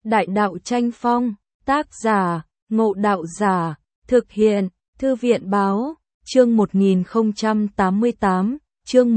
Đại đạo tranh phong, tác giả, Ngộ Đạo Giả, thực hiện, Thư viện Báo, chương 1088, chương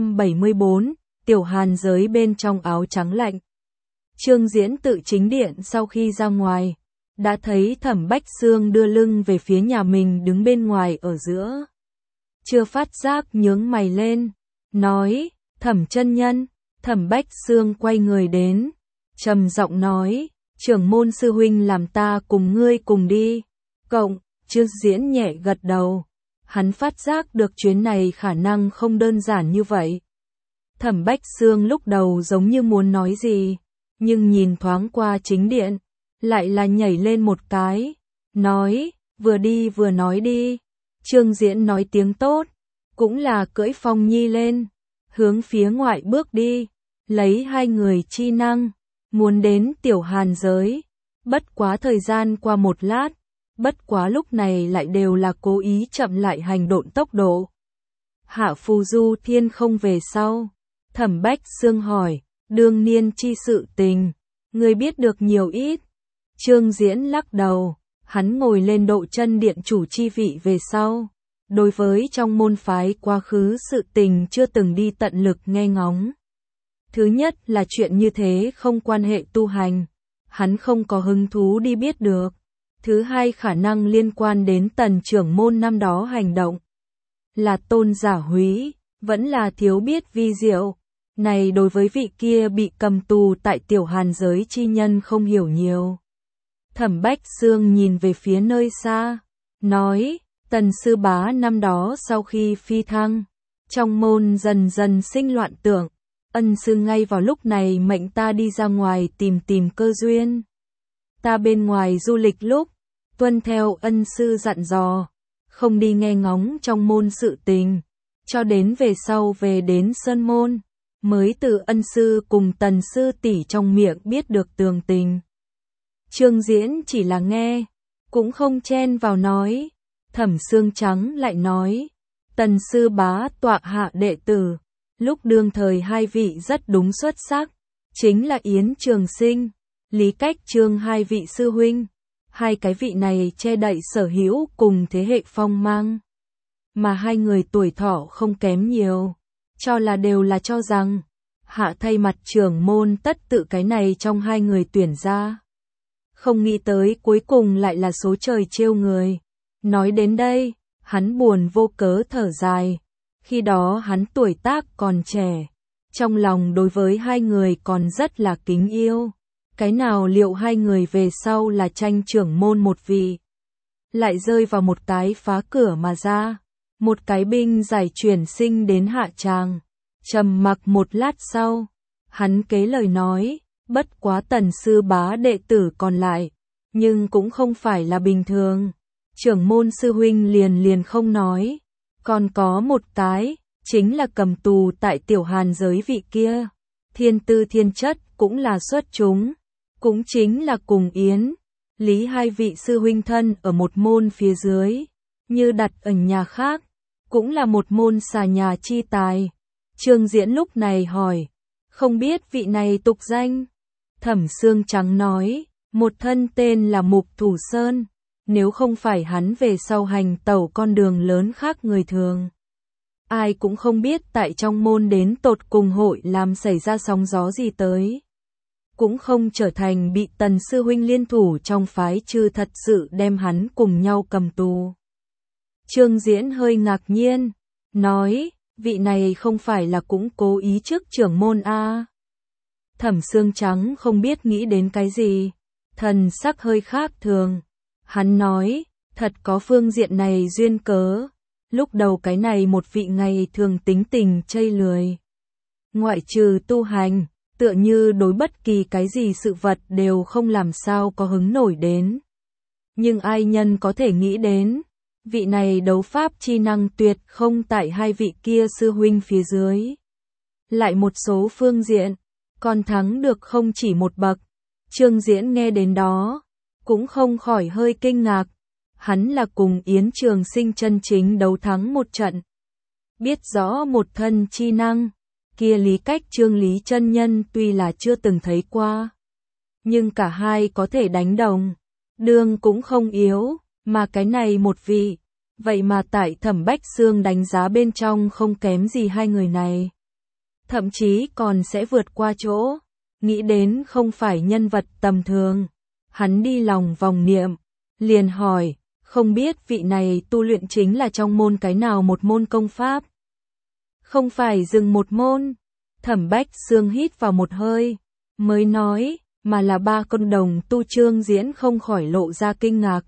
174, Tiểu Hàn giới bên trong áo trắng lạnh. Trương Diễn tự chính điện sau khi ra ngoài, đã thấy Thẩm Bách Xương đưa lưng về phía nhà mình đứng bên ngoài ở giữa. Chưa phát giác nhướng mày lên, nói, Thẩm chân nhân. Thẩm Bách Xương quay người đến, trầm giọng nói, trưởng môn sư huynh làm ta cùng ngươi cùng đi. Trương Diễn nhẹ gật đầu, hắn phát giác được chuyến này khả năng không đơn giản như vậy. Thẩm Bách Xương lúc đầu giống như muốn nói gì, nhưng nhìn thoáng qua chính điện, lại là nhảy lên một cái, nói, vừa đi vừa nói đi. Trương Diễn nói tiếng tốt, cũng là cưỡi Phong Nhi lên, hướng phía ngoại bước đi, lấy hai người chi năng, muốn đến Tiểu Hàn giới. Bất quá thời gian qua một lát, bất quá lúc này lại đều là cố ý chậm lại hành động tốc độ. Hạ Phù Du Thiên không về sau, Thẩm Bách Xương hỏi, đương niên chi sự tình, ngươi biết được nhiều ít. Trương Diễn lắc đầu, hắn ngồi lên độ chân điện chủ chi vị về sau, đối với trong môn phái quá khứ sự tình chưa từng đi tận lực nghe ngóng. Thứ nhất là chuyện như thế không quan hệ tu hành, hắn không có hứng thú đi biết được. Thứ hai khả năng liên quan đến Tần trưởng môn năm đó hành động. Là tôn giả húy, vẫn là thiếu biết vi diệu. Này đối với vị kia bị cầm tù tại Tiểu Hàn giới chi nhân không hiểu nhiều. Thẩm Bách Xương nhìn về phía nơi xa, nói, Tần sư bá năm đó sau khi phi thăng, trong môn dần dần sinh loạn tưởng, ân sư ngay vào lúc này mệnh ta đi ra ngoài tìm cơ duyên. Ta bên ngoài du lịch lúc, tuân theo ân sư dặn dò, không đi nghe ngóng trong môn sự tình, cho đến về sau về đến Sơn Môn, mới từ ân sư cùng Tần sư tỷ trong miệng biết được tường tình. Trương Diễn chỉ là nghe, cũng không chen vào nói. Thẩm Xương Trắng lại nói, Tần sư bá tọa hạ đệ tử, lúc đương thời hai vị rất đúng xuất sắc, chính là Yến Trường Sinh, Lý Cách Trương hai vị sư huynh. Hai cái vị này che đậy sở hữu cùng thế hệ phong mang, mà hai người tuổi thọ không kém nhiều, cho là đều là cho rằng hạ thay mặt trưởng môn tất tự cái này trong hai người tuyển ra. Không nghĩ tới cuối cùng lại là số trời trêu người. Nói đến đây, hắn buồn vô cớ thở dài. Khi đó hắn tuổi tác còn trẻ, trong lòng đối với hai người còn rất là kính yêu. Cái nào liệu hai người về sau là tranh trưởng môn một vị, lại rơi vào một cái phá cửa mà ra, một cái binh giải chuyển sinh đến hạ tràng. Trầm mặc một lát sau, hắn kế lời nói, bất quá Tần sư bá đệ tử còn lại, nhưng cũng không phải là bình thường. Trưởng môn sư huynh liền không nói, còn có một cái, chính là cầm tù tại Tiểu Hàn giới vị kia, thiên tư thiên chất cũng là xuất chúng. Cũng chính là cùng Yến, Lý hai vị sư huynh thân ở một môn phía dưới, như đặt ở nhà khác, cũng là một môn xà nhà chi tài. Trương Diễn lúc này hỏi, không biết vị này tục danh. Thẩm Xương Trắng nói, một thân tên là Mục Thủ Sơn, nếu không phải hắn về sau hành tẩu con đường lớn khác người thường, ai cũng không biết tại trong môn đến tột cùng hội làm xảy ra sóng gió gì tới. Cũng không trở thành bị Tần sư huynh liên thủ trong phái trừ thật sự đem hắn cùng nhau cầm tù. Trương Diễn hơi ngạc nhiên, nói, vị này không phải là cũng cố ý trước trưởng môn a? Thẩm Xương Trắng không biết nghĩ đến cái gì, thần sắc hơi khác thường. Hắn nói, thật có phương diện này duyên cớ, lúc đầu cái này một vị ngày thường tính tình chây lười, ngoại trừ tu hành, tựa như đối bất kỳ cái gì sự vật đều không làm sao có hứng nổi đến. Nhưng ai nhân có thể nghĩ đến, vị này đấu pháp chi năng tuyệt không tại hai vị kia sư huynh phía dưới. Lại một số phương diện, còn thắng được không chỉ một bậc. Trương Diễn nghe đến đó, cũng không khỏi hơi kinh ngạc. Hắn là cùng Yến Trường Sinh chân chính đấu thắng một trận. Biết rõ một thân chi năng. Kia Lý Cách Trương Lý chân nhân tuy là chưa từng thấy qua, nhưng cả hai có thể đánh đồng. Đường cũng không yếu, mà cái này một vị. Vậy mà tại Thẩm Bách Xương đánh giá bên trong không kém gì hai người này. Thậm chí còn sẽ vượt qua chỗ. Nghĩ đến không phải nhân vật tầm thường. Hắn đi lòng vòng niệm, liền hỏi, không biết vị này tu luyện chính là trong môn cái nào một môn công pháp? Không phải dừng một môn. Thẩm Bách Xương hít vào một hơi, mới nói, mà là 3 công đồng tu. Chương Diễn không khỏi lộ ra kinh ngạc.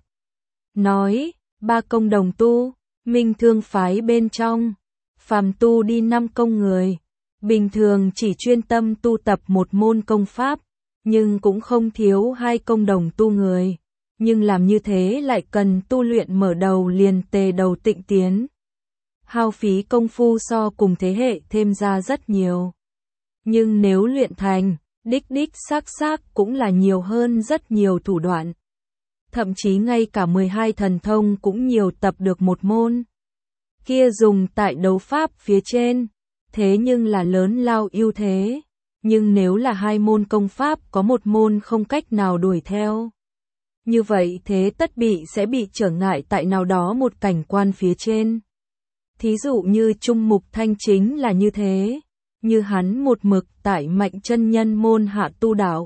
Nói, 3 công đồng tu, Minh Thương phái bên trong, phàm tu đi 5 công người, bình thường chỉ chuyên tâm tu tập một môn công pháp, nhưng cũng không thiếu 2 công đồng tu người, nhưng làm như thế lại cần tu luyện mở đầu liền tề đầu tịnh tiến. Hao phí công phu so cùng thế hệ thêm ra rất nhiều. Nhưng nếu luyện thành, đích xác cũng là nhiều hơn rất nhiều thủ đoạn. Thậm chí ngay cả 12 thần thông cũng nhiều tập được một môn. Kia dùng tại đấu pháp phía trên, thế nhưng là lớn lao ưu thế. Nhưng nếu là 2 môn công pháp có một môn không cách nào đuổi theo, như vậy thế tất bị sẽ bị trở ngại tại nào đó một cảnh quan phía trên. Thí dụ như Trung Mục Thanh chính là như thế, như hắn một mực tại Mạnh Chân Nhân môn hạ tu đạo.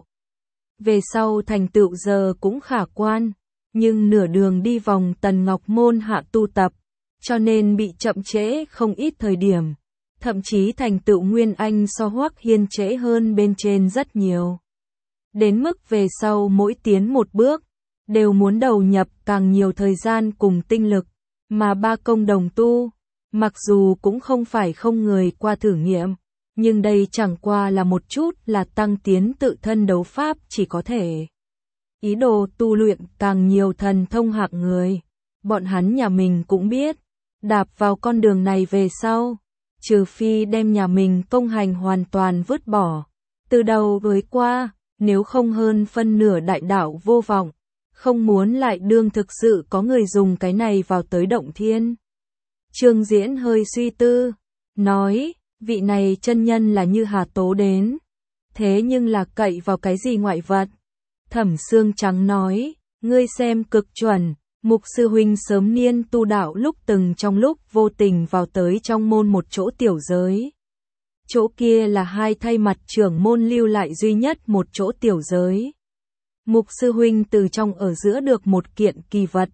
Về sau thành tựu giờ cũng khả quan, nhưng nửa đường đi vòng Tần Ngọc môn hạ tu tập, cho nên bị chậm trễ không ít thời điểm, thậm chí thành tựu Nguyên Anh so Hoắc Hiên trễ hơn bên trên rất nhiều. Đến mức về sau mỗi tiến một bước, đều muốn đầu nhập càng nhiều thời gian cùng tinh lực, mà 3 công đồng tu, mặc dù cũng không phải không người qua thử nghiệm, nhưng đây chẳng qua là một chút là tăng tiến tự thân đấu pháp chỉ có thể. Ý đồ tu luyện càng nhiều thần thông hạng người, bọn hắn nhà mình cũng biết, đạp vào con đường này về sau, trừ phi đem nhà mình công hành hoàn toàn vứt bỏ, từ đầu với qua, nếu không hơn phân nửa đại đạo vô vọng, không muốn lại đương thực sự có người dùng cái này vào tới động thiên. Chương Diễn hơi suy tư, nói, vị này chân nhân là như Hà Tố đến, thế nhưng là cậy vào cái gì ngoại vật? Thẩm Xương Trắng nói, ngươi xem cực chuẩn, Mục sư huynh sớm niên tu đạo lúc từng trong lúc vô tình vào tới trong môn một chỗ tiểu giới. Chỗ kia là 2 thay mặt trưởng môn lưu lại duy nhất một chỗ tiểu giới. Mục sư huynh từ trong ở giữa được một kiện kỳ vật.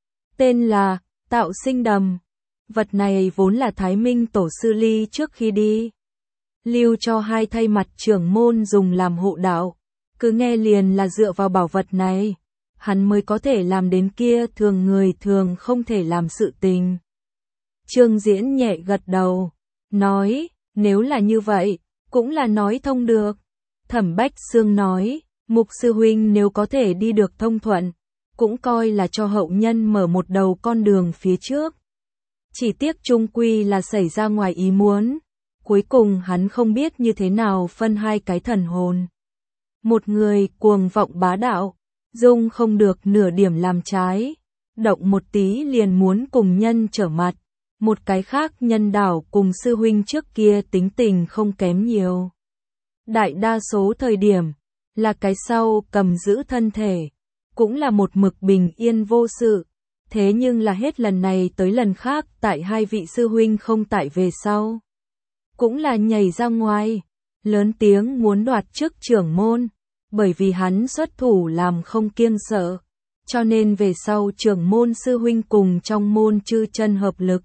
Tên là Tạo Sinh Đầm. Vật này vốn là Thái Minh tổ sư Ly trước khi đi lưu cho 2 thay mặt trưởng môn dùng làm hộ đạo. Cứ nghe liền là dựa vào bảo vật này, hắn mới có thể làm đến kia thường người thường không thể làm sự tình. Chương Diễn nhẹ gật đầu, nói, nếu là như vậy, cũng là nói thông được. Thẩm Bách Xương nói, Mục sư huynh nếu có thể đi được thông thuận, cũng coi là cho hậu nhân mở một đầu con đường phía trước. Chỉ tiếc chung quy là xảy ra ngoài ý muốn, cuối cùng hắn không biết như thế nào phân 2 cái thần hồn. Một người cuồng vọng bá đạo, dung không được nửa điểm làm trái, động một tí liền muốn cùng nhân trở mặt, một cái khác nhân đảo cùng sư huynh trước kia tính tình không kém nhiều. Đại đa số thời điểm, là cái sau cầm giữ thân thể, cũng là một mực bình yên vô sự, thế nhưng là hết lần này tới lần khác tại 2 vị sư huynh không tại về sau. Cũng là nhảy ra ngoài, lớn tiếng muốn đoạt chức trưởng môn, bởi vì hắn xuất thủ làm không kiêng sợ, cho nên về sau trưởng môn sư huynh cùng trong môn chư chân hợp lực,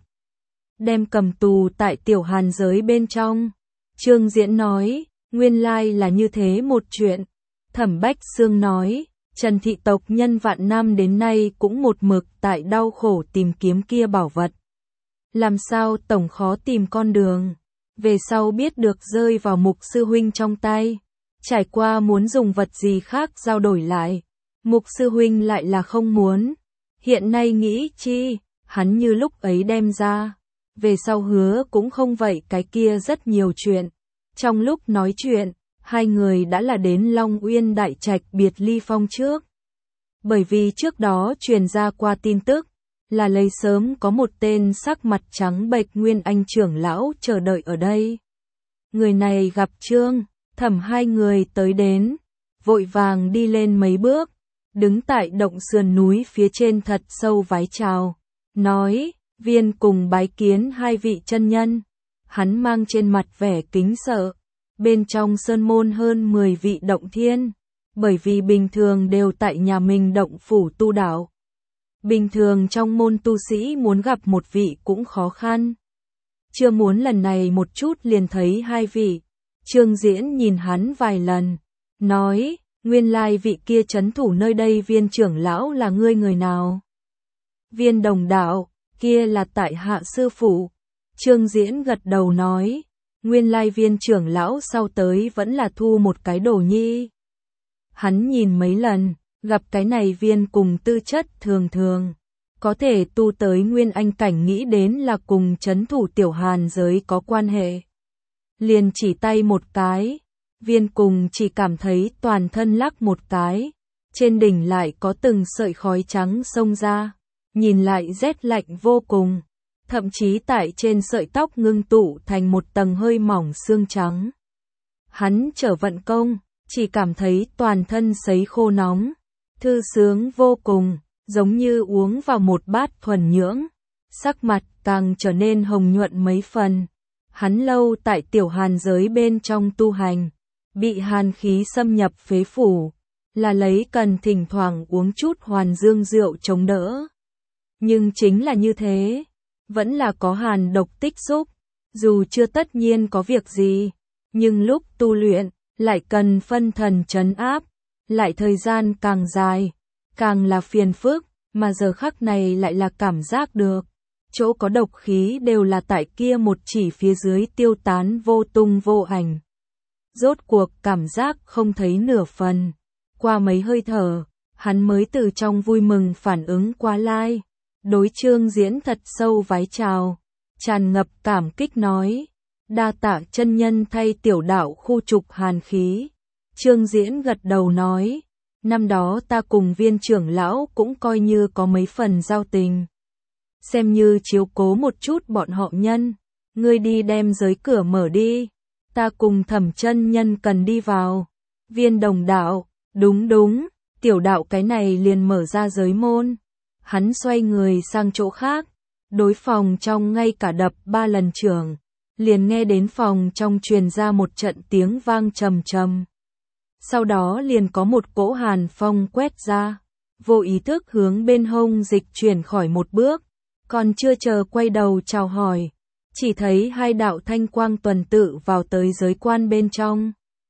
đem cầm tù tại tiểu hàn giới bên trong. Chương Diễn nói, nguyên lai là như thế một chuyện. Thẩm Bách Xương nói, Trần thị tộc nhân vạn năm đến nay cũng một mực tại đau khổ tìm kiếm kia bảo vật. Làm sao tổng khó tìm con đường, về sau biết được rơi vào Mục sư huynh trong tay. Trải qua muốn dùng vật gì khác giao đổi lại, Mục sư huynh lại là không muốn. Hiện nay nghĩ chi, hắn như lúc ấy đem ra, về sau hứa cũng không vậy cái kia rất nhiều chuyện. Trong lúc nói chuyện, 2 người đã là đến Long Uyên Đại Trạch biệt ly phong trước. Bởi vì trước đó truyền ra qua tin tức, là lấy sớm có một tên sắc mặt trắng bệch Nguyên Anh trưởng lão chờ đợi ở đây. Người này gặp Trương, Thẩm 2 người tới đến, vội vàng đi lên mấy bước, đứng tại động sườn núi phía trên thật sâu vái chào, nói, viên cùng bái kiến hai vị chân nhân. Hắn mang trên mặt vẻ kính sợ, bên trong sơn môn hơn 10 vị động thiên, bởi vì bình thường đều tại nhà mình động phủ tu đạo. Bình thường trong môn tu sĩ muốn gặp một vị cũng khó khăn. Chưa muốn lần này một chút liền thấy hai vị. Trương Diễn nhìn hắn vài lần, nói, nguyên lai vị kia trấn thủ nơi đây Viên trưởng lão là ngươi người nào? Viên Đồng đạo, kia là tại hạ sư phụ. Trương Diễn gật đầu nói, nguyên lai Viên trưởng lão sau tới vẫn là thu một cái đồ nhi. Hắn nhìn mấy lần, gặp cái này Viên cùng tư chất thường thường, có thể tu tới nguyên anh cảnh, nghĩ đến là cùng trấn thủ Tiểu Hàn giới có quan hệ. Liền chỉ tay một cái, Viên cùng chỉ cảm thấy toàn thân lắc một cái, trên đỉnh lại có từng sợi khói trắng xông ra, nhìn lại rét lạnh vô cùng, thậm chí tại trên sợi tóc ngưng tụ thành một tầng hơi mỏng xương trắng. Hắn trở vận công, chỉ cảm thấy toàn thân sấy khô nóng, thư sướng vô cùng, giống như uống vào một bát thuần nhưỡng, sắc mặt càng trở nên hồng nhuận mấy phần. Hắn lâu tại Tiểu Hàn giới bên trong tu hành, bị hàn khí xâm nhập phế phủ, là lấy cần thỉnh thoảng uống chút hoàn dương rượu chống đỡ. Nhưng chính là như thế, vẫn là có hàn độc tích xúc, dù chưa tất nhiên có việc gì, nhưng lúc tu luyện, lại cần phân thần trấn áp, lại thời gian càng dài, càng là phiền phức, mà giờ khắc này lại là cảm giác được. Chỗ có độc khí đều là tại kia một chỉ phía dưới tiêu tán vô tung vô ảnh. Rốt cuộc cảm giác không thấy nửa phần. Qua mấy hơi thở, hắn mới từ trong vui mừng phản ứng qua lai. Đối Trương Diễn thật sâu vái chào, tràn ngập cảm kích nói, đa tạ chân nhân thay tiểu đạo khu trục hàn khí. Trương Diễn gật đầu nói, năm đó ta cùng Viên trưởng lão cũng coi như có mấy phần giao tình. Xem như chiếu cố một chút bọn họ nhân, ngươi đi đem giới cửa mở đi, ta cùng Thẩm chân nhân cần đi vào. Viên Đồng đạo, đúng đúng, tiểu đạo cái này liền mở ra giới môn. Hắn xoay người sang chỗ khác, đối phòng trong ngay cả đập 3 lần trưởng, liền nghe đến phòng trong truyền ra một trận tiếng vang trầm trầm. Sau đó liền có một cỗ hàn phong quét ra, vô ý thức hướng bên hông dịch chuyển khỏi một bước, còn chưa chờ quay đầu chào hỏi, chỉ thấy hai đạo thanh quang tuần tự vào tới giới quan bên trong.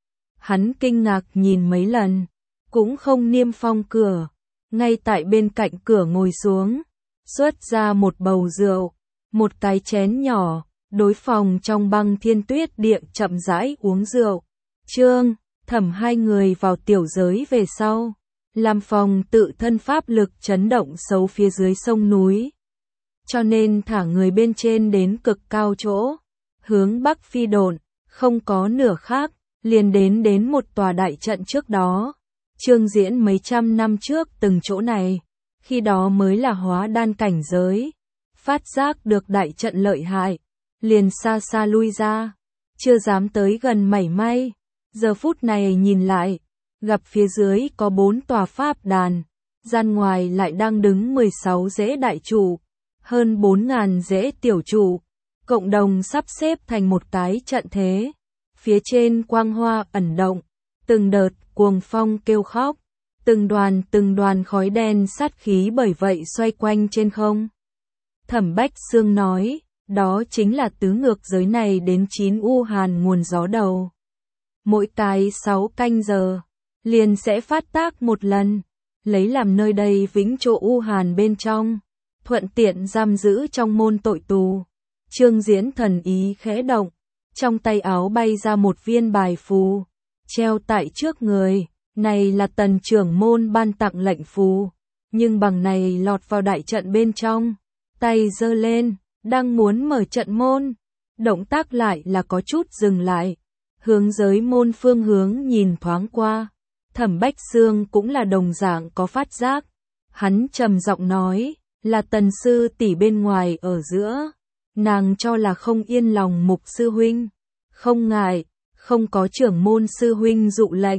Hắn kinh ngạc nhìn mấy lần, cũng không niêm phong cửa, ngay tại bên cạnh cửa ngồi xuống, xuất ra một bầu rượu, một cái chén nhỏ, đối phòng trong Băng Thiên Tuyết Điện chậm rãi uống rượu. Trương, Thẩm hai người vào tiểu giới về sau, làm phòng tự thân pháp lực chấn động xấu phía dưới sông núi. Cho nên thả người bên trên đến cực cao chỗ, hướng bắc phi độn, không có nửa khác, liền đến một tòa đại trận trước đó. Trương Diễn mấy trăm năm trước từng chỗ này, khi đó mới là hóa đan cảnh giới, phát giác được đại trận lợi hại, liền xa xa lui ra, chưa dám tới gần mảy may. Giờ phút này nhìn lại, gặp phía dưới có 4 tòa pháp đàn, gian ngoài lại đang đứng 16 rễ đại trụ, hơn 4.000 rễ tiểu trụ, cộng đồng sắp xếp thành một cái trận thế. Phía trên quang hoa ẩn động, từng đợt cuồng phong kêu khóc, từng đoàn khói đen sát khí bởi vậy xoay quanh trên không. Thẩm Bách Xương nói, đó chính là tứ ngược giới này đến 9 u hàn nguồn gió đầu. Mỗi cái 6 canh giờ, liền sẽ phát tác một lần, lấy làm nơi đây vĩnh chỗ u hàn bên trong, thuận tiện giam giữ trong môn tội tù. Trương Diễn thần ý khẽ động, trong tay áo bay ra một viên bài phù, treo tại trước người, này là Tần trưởng môn ban tặng lệnh phù, nhưng bằng này lọt vào đại trận bên trong, tay giơ lên, đang muốn mở trận môn, động tác lại là có chút dừng lại, hướng giới môn phương hướng nhìn thoáng qua. Thẩm Bách Xương cũng là đồng dạng có phát giác, hắn trầm giọng nói, là Tần sư tỷ bên ngoài ở giữa, nàng cho là không yên lòng Mục sư huynh, không ngại, không có trưởng môn sư huynh dụ lệnh,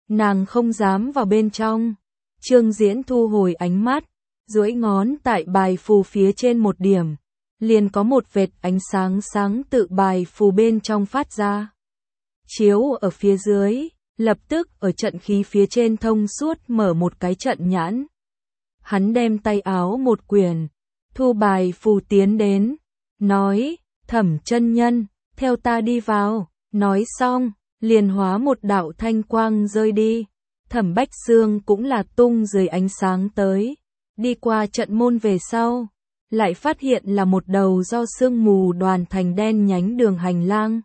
nàng không dám vào bên trong. Trương Diễn thu hồi ánh mắt, duỗi ngón tại bài phù phía trên một điểm, liền có một vệt ánh sáng sáng tự bài phù bên trong phát ra. Chiếu ở phía dưới, lập tức ở trận khí phía trên thông suốt mở một cái trận nhãn. Hắn đem tay áo một quyển, thu bài phù tiến đến, nói, Thẩm chân nhân, theo ta đi vào, nói xong, liền hóa một đạo thanh quang rơi đi. Thẩm Bách Xương cũng là tung dưới ánh sáng tới, đi qua trận môn về sau, lại phát hiện là một đầu do sương mù đoàn thành đen nhánh đường hành lang.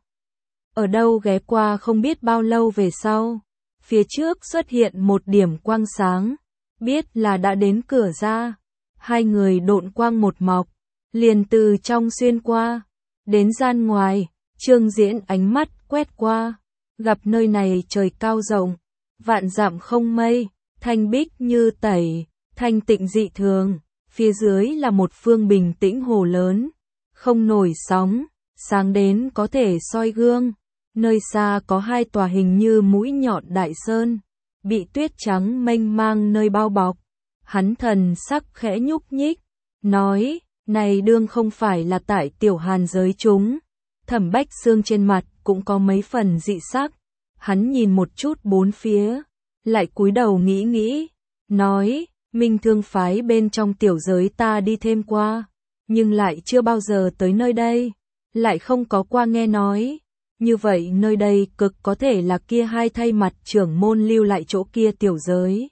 Ở đâu ghé qua không biết bao lâu về sau, phía trước xuất hiện một điểm quang sáng, biết là đã đến cửa ra. Hai người độn quang một mọc, liền từ trong xuyên qua, đến gian ngoài. Trương Diễn ánh mắt quét qua, gặp nơi này trời cao rộng, vạn dặm không mây, thanh bích như tẩy, thanh tịnh dị thường, phía dưới là một phương bình tĩnh hồ lớn, không nổi sóng, sáng đến có thể soi gương. Nơi xa có hai tòa hình như mũi nhọn đại sơn, bị tuyết trắng mênh mang nơi bao bọc. Hắn thần sắc khẽ nhúc nhích, nói, này đương không phải là tại Tiểu Hàn giới chúng. Thẩm Bách Xương trên mặt cũng có mấy phần dị sắc, hắn nhìn một chút bốn phía, lại cúi đầu nghĩ nghĩ, nói, Minh Thương phái bên trong tiểu giới ta đi thêm qua, nhưng lại chưa bao giờ tới nơi đây, lại không có qua nghe nói. Như vậy nơi đây cực có thể là kia hai thay mặt trưởng môn lưu lại chỗ kia tiểu giới.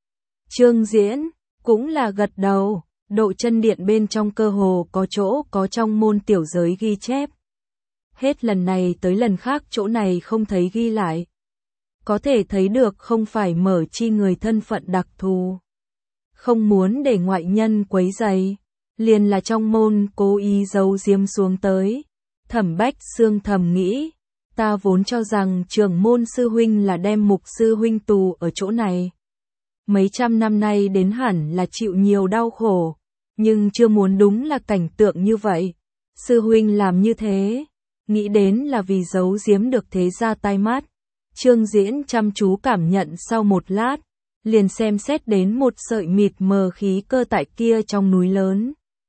Trương Diễn cũng là gật đầu, Độ Chân Điện bên trong cơ hồ có chỗ có trong môn tiểu giới ghi chép. Hết lần này tới lần khác chỗ này không thấy ghi lại. Có thể thấy được không phải mở chi người thân phận đặc thù. Không muốn để ngoại nhân quấy rầy, liền là trong môn cố ý giấu giếm xuống tới. Thẩm Bách Xương thầm nghĩ, ta vốn cho rằng trưởng môn sư huynh là đem Mục sư huynh tù ở chỗ này. Mấy trăm năm nay đến hẳn là chịu nhiều đau khổ, nhưng chưa muốn đúng là cảnh tượng như vậy. Sư huynh làm như thế, nghĩ đến là vì giấu giếm được thế gia tai mắt. Trương Diễn chăm chú cảm nhận sau một lát, liền xem xét đến một sợi mịt mờ khí cơ tại kia trong núi lớn.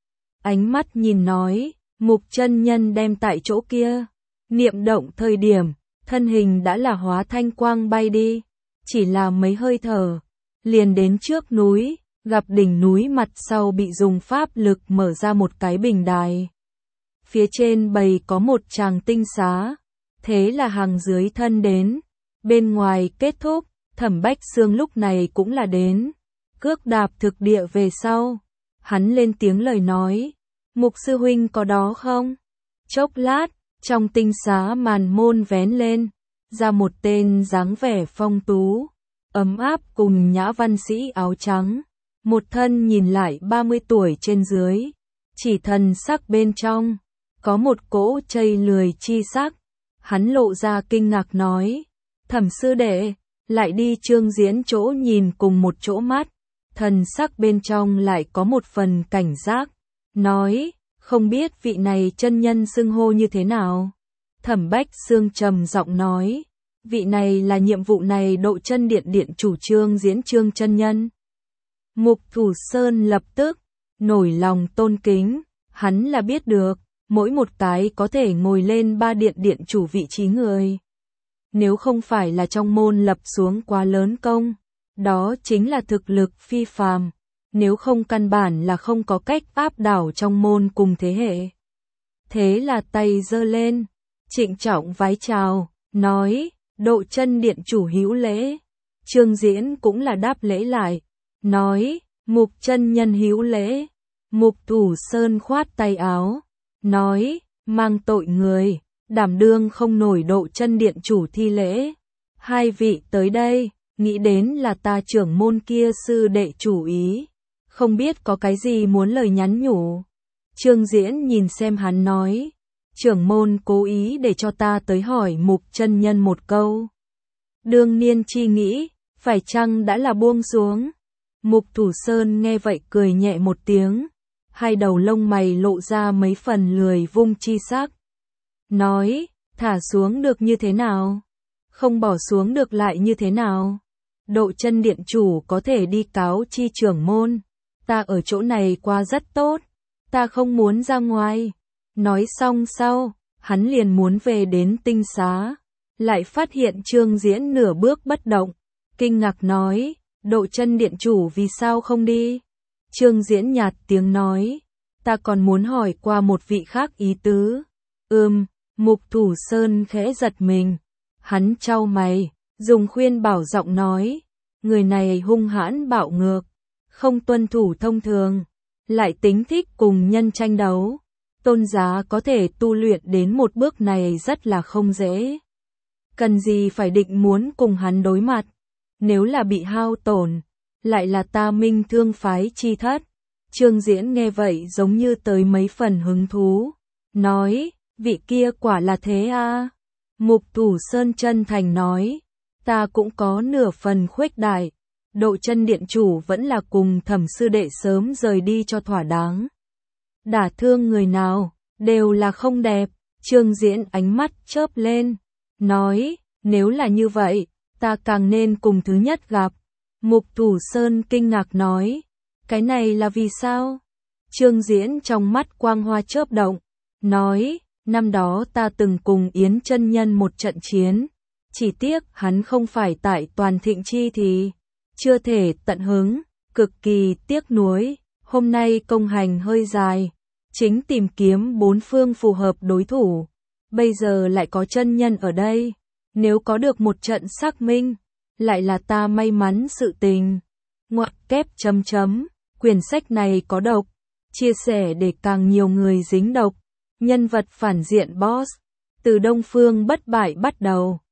Ánh mắt nhìn nói, Mục chân nhân đem tại chỗ kia. Niệm động thời điểm, thân hình đã là hóa thanh quang bay đi, chỉ là mấy hơi thở, liền đến trước núi, gặp đỉnh núi mặt sau bị dùng pháp lực mở ra một cái bình đài. Phía trên bày có một tràng tinh xá, thế là hàng dưới thân đến, bên ngoài kết thúc. Thẩm Bách Xương lúc này cũng là đến, cước đạp thực địa về sau, hắn lên tiếng lời nói, Mục sư huynh có đó không? Chốc lát, trong tinh xá màn môn vén lên, ra một tên dáng vẻ phong tú, ấm áp cùng nhã văn sĩ áo trắng, một thân nhìn lại 30 tuổi trên dưới, chỉ thần sắc bên trong, có một cỗ chây lười chi sắc. Hắn lộ ra kinh ngạc nói, Thẩm sư đệ, lại đi Trương Diễn chỗ nhìn cùng một chỗ mắt, thần sắc bên trong lại có một phần cảnh giác, nói, không biết vị này chân nhân xưng hô như thế nào. Thẩm Bách Xương trầm giọng nói, vị này là nhiệm vụ này Độ Chân Điện điện chủ Trương Diễn Trương chân nhân. Mục Thủ Sơn lập tức nổi lòng tôn kính, hắn là biết được, mỗi một cái có thể ngồi lên ba điện điện chủ vị trí người. Nếu không phải là trong môn lập xuống quá lớn công, đó chính là thực lực phi phàm, nếu không căn bản là không có cách áp đảo trong môn cùng thế hệ. Thế là tay giơ lên, trịnh trọng vái chào, nói, Độ Chân điện chủ hữu lễ. Trương Diễn cũng là đáp lễ lại, nói, Mục chân nhân hữu lễ. Mục Thủ Sơn khoát tay áo, nói, mang tội người, đảm đương không nổi Độ Chân điện chủ thi lễ. Hai vị tới đây, nghĩ đến là ta trưởng môn kia sư đệ chủ ý, không biết có cái gì muốn lời nhắn nhủ. Trương Diễn nhìn xem hắn nói, trưởng môn cố ý để cho ta tới hỏi Mục chân nhân một câu. Đương niên chi nghĩ, phải chăng đã là buông xuống. Mục Thủ Sơn nghe vậy cười nhẹ một tiếng, hai đầu lông mày lộ ra mấy phần lười vung chi sắc. Nói, thả xuống được như thế nào? Không bỏ xuống được lại như thế nào? Độ Chân điện chủ có thể đi cáo chi trưởng môn. Ta ở chỗ này qua rất tốt. Ta không muốn ra ngoài. Nói xong sau, hắn liền muốn về đến tinh xá. Lại phát hiện Trương Diễn nửa bước bất động. Kinh ngạc nói, Độ Chân điện chủ vì sao không đi? Trương Diễn nhạt tiếng nói, ta còn muốn hỏi qua một vị khác ý tứ. Mục Thủ Sơn khẽ giật mình. Hắn chau mày, dùng khuyên bảo giọng nói, người này hung hãn bạo ngược, không tuân thủ thông thường, lại tính thích cùng nhân tranh đấu. Tôn giá có thể tu luyện đến một bước này rất là không dễ. Cần gì phải định muốn cùng hắn đối mặt, nếu là bị hao tổn, lại là ta Minh Thương phái chi thất. Trương Diễn nghe vậy giống như tới mấy phần hứng thú, nói, vị kia quả là thế à? Mục Thủ Sơn chân thành nói, ta cũng có nửa phần khuếch đại, Độ Chân điện chủ vẫn là cùng Thẩm sư đệ sớm rời đi cho thỏa đáng. Đả thương người nào, đều là không đẹp. Trương Diễn ánh mắt chớp lên, nói, nếu là như vậy, ta càng nên cùng thứ nhất gặp. Mục Thủ Sơn kinh ngạc nói, cái này là vì sao? Trương Diễn trong mắt quang hoa chớp động, nói, năm đó ta từng cùng Yến chân nhân một trận chiến, chỉ tiếc hắn không phải tại Toàn Thịnh Chi thì chưa thể tận hứng, cực kỳ tiếc nuối. Hôm nay công hành hơi dài, chính tìm kiếm bốn phương phù hợp đối thủ, bây giờ lại có chân nhân ở đây, nếu có được một trận xác minh, lại là ta may mắn sự tình. Ngoặc kép chấm chấm, quyển sách này có độc, chia sẻ để càng nhiều người dính độc. Nhân vật phản diện boss, từ Đông Phương bất bại bắt đầu.